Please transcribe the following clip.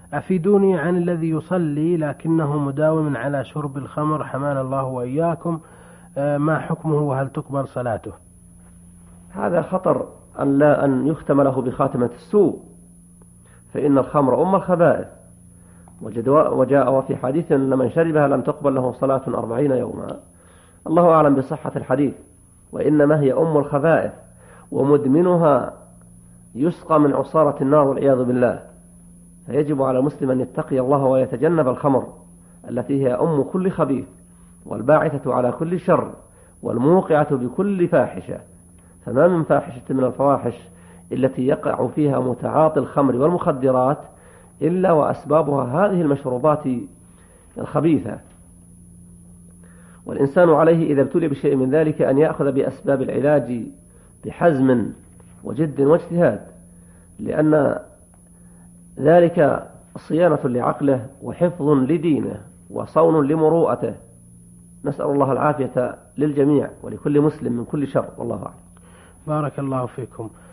أفيدوني عن الذي يصلي لكنه مداوم على شرب الخمر حمانا الله وإياكم، ما حكمه وهل تقبل صلاته؟ هذا خطر أن يختم له بخاتمة السوء، فإن الخمر أم الخبائث، وجاء وفي حديث لمن شربها لم تقبل له صلاة 40 يوما. الله أعلم بصحة الحديث، وإنما هي أم الخبائث، ومدمنها يسقى من عصارة النار والعياذ بالله. فيجب على المسلم أن يتقي الله ويتجنب الخمر التي هي أم كل خبيث، والباعثة على كل شر، والموقعة بكل فاحشة. فما من فاحشة من الفواحش التي يقع فيها متعاطي الخمر والمخدرات إلا وأسبابها هذه المشروبات الخبيثة. والإنسان عليه إذا ابتلي بشيء من ذلك أن يأخذ بأسباب العلاج بحزم وجد واجتهاد، لأن ذلك صيانة لعقله وحفظ لدينه وصون لمروءته. نسأل الله العافية للجميع ولكل مسلم من كل شر، والله أعلم. بارك الله فيكم.